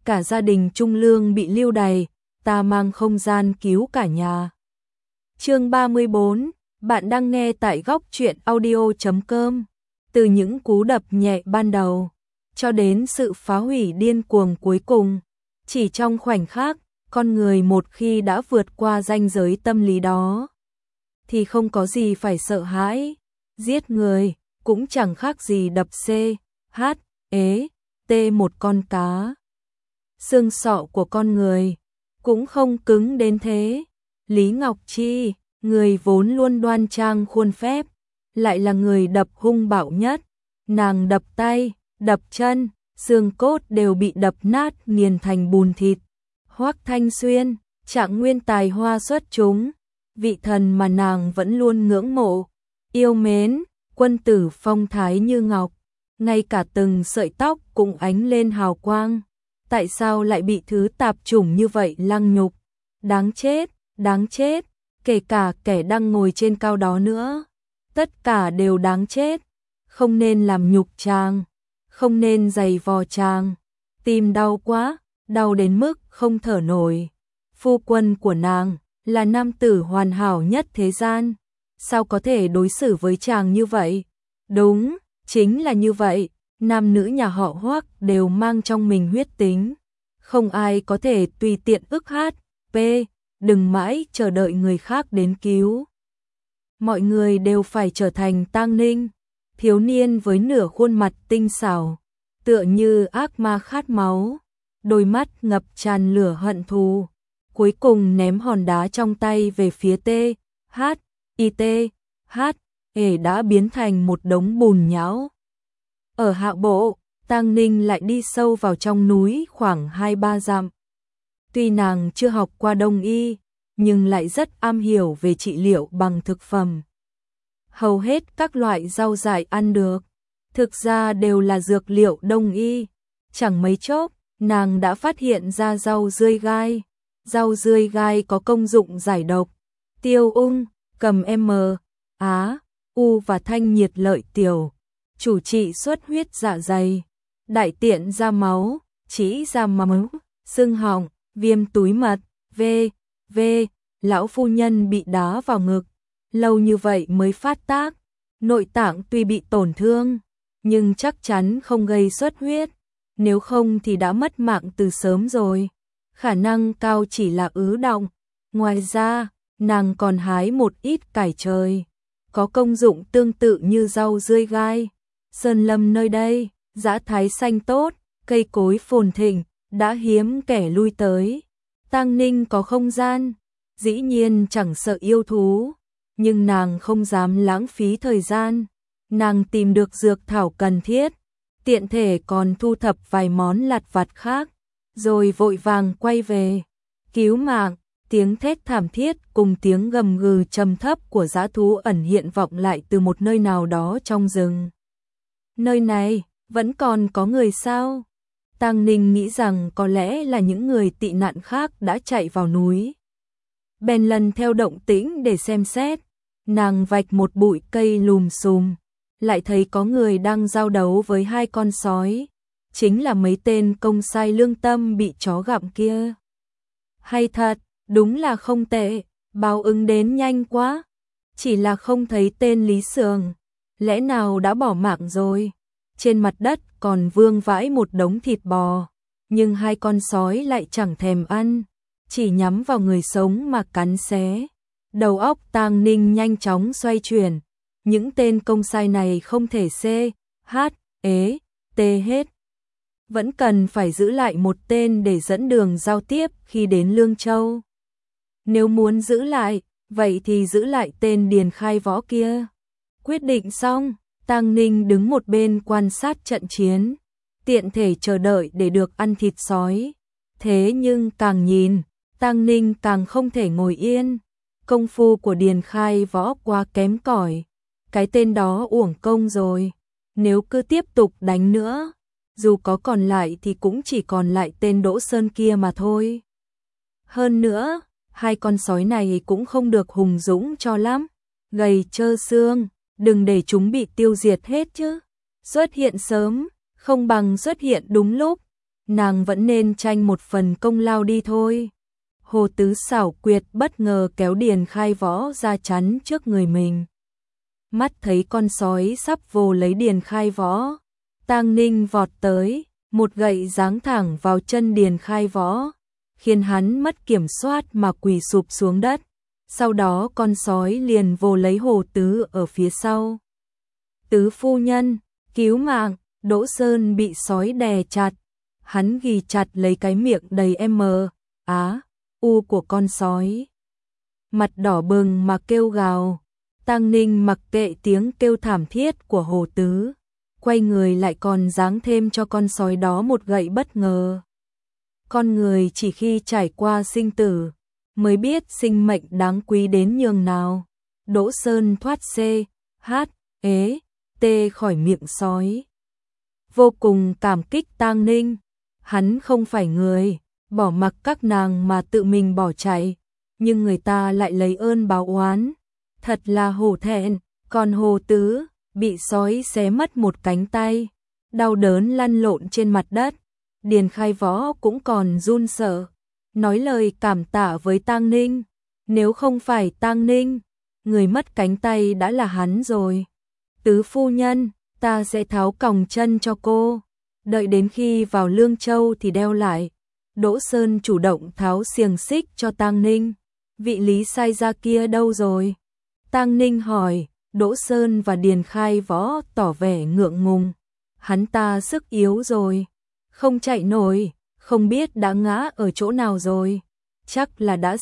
cả gia đình Trung Lương bị lưu đày, ta mang không gian cứu cả nhà. Chương 34, bạn đang nghe tại góc truyện audio.com. Từ những cú đập nhẹ ban đầu cho đến sự phá hủy điên cuồng cuối cùng, chỉ trong khoảnh khắc, con người một khi đã vượt qua ranh giới tâm lý đó thì không có gì phải sợ hãi. Giết người cũng chẳng khác gì đập một con cá. Xương sọ của con người cũng không cứng đến thế. Lý Ngọc Chi, người vốn luôn đoan trang khuôn phép, lại là người đập hung bạo nhất. Nàng đập tay, đập chân, xương cốt đều bị đập nát nghiền thành bùn thịt. Hoắc Thanh Xuyên, Trạng Nguyên tài hoa xuất chúng, vị thần mà nàng vẫn luôn ngưỡng mộ, yêu mến, quân tử phong thái như ngọc, ngay cả từng sợi tóc cũng ánh lên hào quang. Tại sao lại bị thứ tạp chủng như vậy lăng nhục? Đáng chết, kể cả kẻ đang ngồi trên cao đó nữa. Tất cả đều đáng chết, không nên làm nhục chàng, không nên giày vò chàng. Tim đau quá, đau đến mức không thở nổi. Phu quân của nàng là nam tử hoàn hảo nhất thế gian, sao có thể đối xử với chàng như vậy? Đúng, chính là như vậy, nam nữ nhà họ Hoắc đều mang trong mình huyết tính, không ai có thể tùy tiện ức hát. Đừng mãi chờ đợi người khác đến cứu. Mọi người đều phải trở thành Tang Ninh, thiếu niên với nửa khuôn mặt tinh xảo, tựa như ác ma khát máu, đôi mắt ngập tràn lửa hận thù, cuối cùng ném hòn đá trong tay về phía đã biến thành một đống bùn nhão. Ở hạ bộ, Tang Ninh lại đi sâu vào trong núi khoảng 2-3 dặm. Tuy nàng chưa học qua đông y, nhưng lại rất am hiểu về trị liệu bằng thực phẩm. Hầu hết các loại rau dại ăn được, thực ra đều là dược liệu đông y. Chẳng mấy chốc, nàng đã phát hiện ra rau dươi gai. Rau dươi gai có công dụng giải độc, tiêu ung, cầm u và thanh nhiệt lợi tiểu, chủ trị xuất huyết dạ dày, đại tiện ra máu, trĩ ra máu, sưng họng, viêm túi mật, lão phu nhân bị đá vào ngực, lâu như vậy mới phát tác, nội tạng tuy bị tổn thương, nhưng chắc chắn không gây xuất huyết, nếu không thì đã mất mạng từ sớm rồi. Khả năng cao chỉ là ứ đọng. Ngoài ra, nàng còn hái một ít cải trời, có công dụng tương tự như rau dươi gai. Sơn lâm nơi đây, dã thái xanh tốt, cây cối phồn thịnh, đã hiếm kẻ lui tới. Tang Ninh có không gian, dĩ nhiên chẳng sợ yêu thú, nhưng nàng không dám lãng phí thời gian. Nàng tìm được dược thảo cần thiết, tiện thể còn thu thập vài món lặt vặt khác, rồi vội vàng quay về. Cứu mạng, tiếng thét thảm thiết cùng tiếng gầm gừ trầm thấp của dã thú ẩn hiện vọng lại từ một nơi nào đó trong rừng. Nơi này, vẫn còn có người sao? Tang Ninh nghĩ rằng có lẽ là những người tị nạn khác đã chạy vào núi. Bèn lần theo động tĩnh để xem xét, nàng vạch một bụi cây lùm xùm, lại thấy có người đang giao đấu với 2 con sói. Chính là mấy tên công sai lương tâm bị chó gặm kia. Hay thật, đúng là không tệ, báo ứng đến nhanh quá. Chỉ là không thấy tên Lý Sường, lẽ nào đã bỏ mạng rồi? Trên mặt đất còn vương vãi một đống thịt bò, nhưng 2 con sói lại chẳng thèm ăn, chỉ nhắm vào người sống mà cắn xé. Đầu óc Tang Ninh nhanh chóng xoay chuyển, những tên công sai này không thể hết. Vẫn cần phải giữ lại một tên để dẫn đường giao tiếp khi đến Lương Châu. Nếu muốn giữ lại, vậy thì giữ lại tên Điền Khai Võ kia. Quyết định xong, Tang Ninh đứng một bên quan sát trận chiến, tiện thể chờ đợi để được ăn thịt sói. Thế nhưng càng nhìn, Tang Ninh càng không thể ngồi yên. Công phu của Điền Khai Võ quá kém cỏi, cái tên đó uổng công rồi. Nếu cứ tiếp tục đánh nữa, dù có còn lại thì cũng chỉ còn lại tên Đỗ Sơn kia mà thôi. Hơn nữa, 2 con sói này cũng không được hùng dũng cho lắm, gầy trơ xương, đừng để chúng bị tiêu diệt hết chứ. Xuất hiện sớm, không bằng xuất hiện đúng lúc. nàng vẫn nên tranh một phần công lao đi thôi. Hồ Tứ xảo quyệt bất ngờ kéo Điền Khai Võ ra chắn trước người mình. Mắt thấy con sói sắp vồ lấy Điền Khai Võ, Tang Ninh vọt tới, một gậy giáng thẳng vào chân Điền Khai Võ, khiến hắn mất kiểm soát mà quỳ sụp xuống đất. Sau đó con sói liền vồ lấy Hồ Tứ ở phía sau. Tứ phu nhân, cứu mạng! Đỗ Sơn bị sói đè chặt, hắn ghì chặt lấy cái miệng đầy u của con sói. Mặt đỏ bừng mà kêu gào. Tang Ninh mặc kệ tiếng kêu thảm thiết của Hồ Tứ, quay người lại còn giáng thêm cho con sói đó một gậy bất ngờ. Con người chỉ khi trải qua sinh tử mới biết sinh mệnh đáng quý đến nhường nào. Đỗ Sơn thoát khỏi miệng sói. Vô cùng cảm kích Tang Ninh, hắn không phải người bỏ mặc các nàng mà tự mình bỏ chạy, nhưng người ta lại lấy ơn báo oán, thật là hổ thẹn. Còn Hồ Tứ bị sói xé mất một cánh tay, đau đớn lăn lộn trên mặt đất. Điền Khai Võ cũng còn run sợ, nói lời cảm tạ với Tang Ninh. Nếu không phải Tang Ninh, người mất cánh tay đã là hắn rồi. Tứ phu nhân, ta sẽ tháo còng chân cho cô, đợi đến khi vào Lương Châu thì đeo lại. Đỗ Sơn chủ động tháo xiềng xích cho Tang Ninh. Vị Lý sai ra kia đâu rồi? Tang Ninh hỏi. Đỗ Sơn và Điền Khai Võ tỏ vẻ ngượng ngùng. Hắn ta sức yếu rồi, không chạy nổi, không biết đã ngã ở chỗ nào rồi. Chắc là đã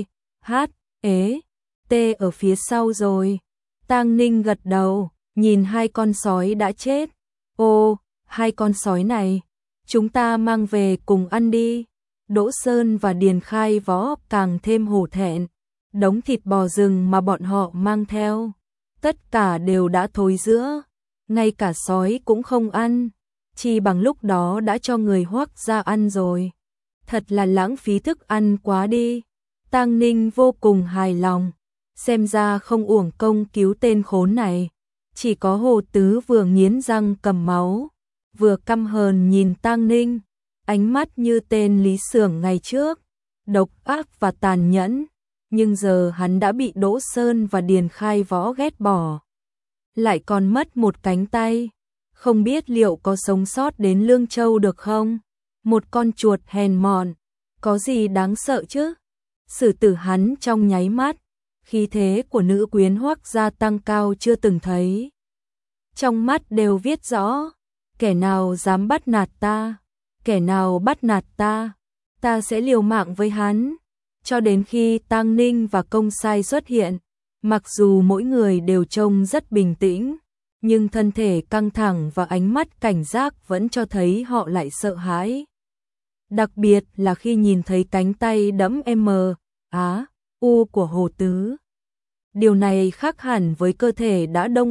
ở phía sau rồi. Tang Ninh gật đầu, nhìn hai con sói đã chết. Ô, hai con sói này, chúng ta mang về cùng ăn đi. Đỗ Sơn và Điền Khai Võ càng thêm hổ thẹn. Đống thịt bò rừng mà bọn họ mang theo, tất cả đều đã thối rữa, ngay cả sói cũng không ăn, chỉ bằng lúc đó đã cho người Hoắc gia ăn rồi. Thật là lãng phí thức ăn quá đi. Tang Ninh vô cùng hài lòng, xem ra không uổng công cứu tên khốn này. Chỉ có Hồ Tứ vừa nghiến răng cầm máu, vừa căm hờn nhìn Tang Ninh, ánh mắt như tên Lý Xưởng ngày trước, độc ác và tàn nhẫn. Nhưng giờ hắn đã bị Đỗ Sơn và Điền Khai Võ ghét bỏ, lại còn mất một cánh tay, không biết liệu có sống sót đến Lương Châu được không? Một con chuột hèn mọn, có gì đáng sợ chứ? Xử tử hắn trong nháy mắt, khí thế của nữ quyến Hoắc gia tăng cao chưa từng thấy. Trong mắt đều viết rõ, kẻ nào dám bắt nạt ta, kẻ nào bắt nạt ta, ta sẽ liều mạng với hắn. Cho đến khi Tang Ninh và Công Sai xuất hiện, mặc dù mỗi người đều trông rất bình tĩnh, nhưng thân thể căng thẳng và ánh mắt cảnh giác vẫn cho thấy họ lại sợ hãi. Đặc biệt là khi nhìn thấy cánh tay đẫm u của Hồ Tứ. Điều này khác hẳn với cơ thể đã đông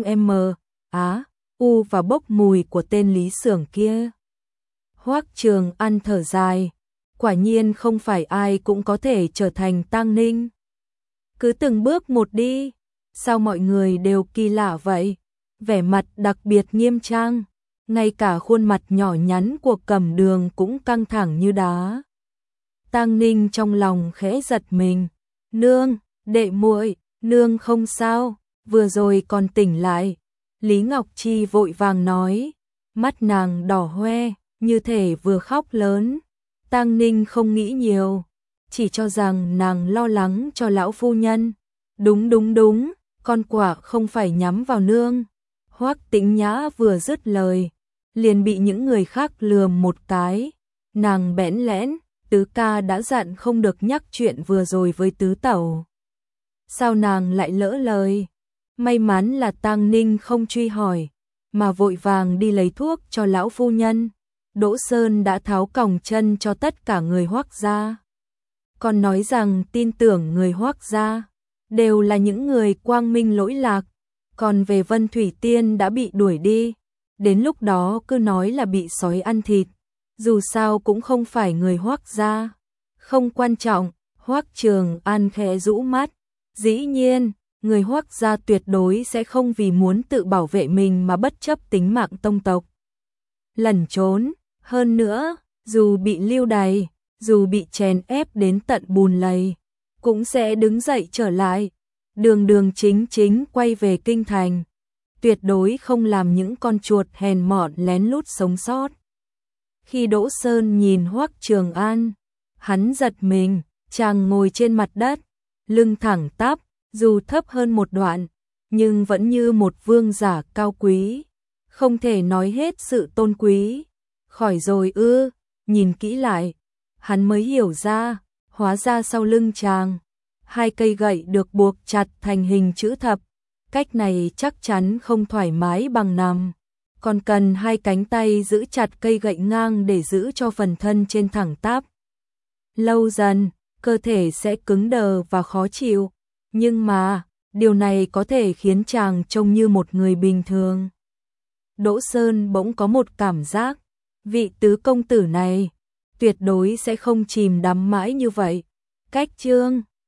u và bốc mùi của tên Lý Xưởng kia. Hoắc Trường An thở dài. Quả nhiên không phải ai cũng có thể trở thành Tang Ninh. Cứ từng bước một đi. Sao mọi người đều kỳ lạ vậy? Vẻ mặt đặc biệt nghiêm trang. Ngay cả khuôn mặt nhỏ nhắn của Cẩm Đường cũng căng thẳng như đá. Tang Ninh trong lòng khẽ giật mình. Nương, đệ muội, nương không sao, vừa rồi còn tỉnh lại. Lý Ngọc Chi vội vàng nói. Mắt nàng đỏ hoe, như thể vừa khóc lớn. Tang Ninh không nghĩ nhiều, chỉ cho rằng nàng lo lắng cho lão phu nhân. Đúng, con quả không phải nhắm vào nương. Hoắc Tĩnh Nhã vừa dứt lời, liền bị những người khác lườm một cái. Nàng bẽn lẽn, Tứ ca đã dặn không được nhắc chuyện vừa rồi với tứ tẩu. Sao nàng lại lỡ lời? May mắn là Tang Ninh không truy hỏi, mà vội vàng đi lấy thuốc cho lão phu nhân. Đỗ Sơn đã tháo còng chân cho tất cả người Hoắc gia. Còn nói rằng tin tưởng người Hoắc gia đều là những người quang minh lỗi lạc, còn về Vân Thủy Tiên đã bị đuổi đi. Đến lúc đó cứ nói là bị sói ăn thịt, dù sao cũng không phải người Hoắc gia. Không quan trọng. Hoắc Trường An khẽ rũ mắt. Dĩ nhiên, người Hoắc gia tuyệt đối sẽ không vì muốn tự bảo vệ mình mà bất chấp tính mạng tông tộc lẩn trốn. Hơn nữa, dù bị lưu đày, dù bị chèn ép đến tận bùn lầy, cũng sẽ đứng dậy trở lại, đường đường chính chính quay về kinh thành, tuyệt đối không làm những con chuột hèn mọn lén lút sống sót. Khi Đỗ Sơn nhìn Hoắc Trường An, hắn giật mình, chàng ngồi trên mặt đất, lưng thẳng tắp, dù thấp hơn một đoạn, nhưng vẫn như một vương giả cao quý, không thể nói hết sự tôn quý. Khỏi rồi ư? Nhìn kỹ lại, hắn mới hiểu ra, hóa ra sau lưng chàng, hai cây gậy được buộc chặt thành hình chữ thập, cách này chắc chắn không thoải mái bằng nằm, còn cần hai cánh tay giữ chặt cây gậy ngang để giữ cho phần thân trên thẳng tắp. Lâu dần, cơ thể sẽ cứng đờ và khó chịu, nhưng mà, điều này có thể khiến chàng trông như một người bình thường. Đỗ Sơn bỗng có một cảm giác, vị tứ công tử này tuyệt đối sẽ không chìm đắm mãi như vậy. Cách chương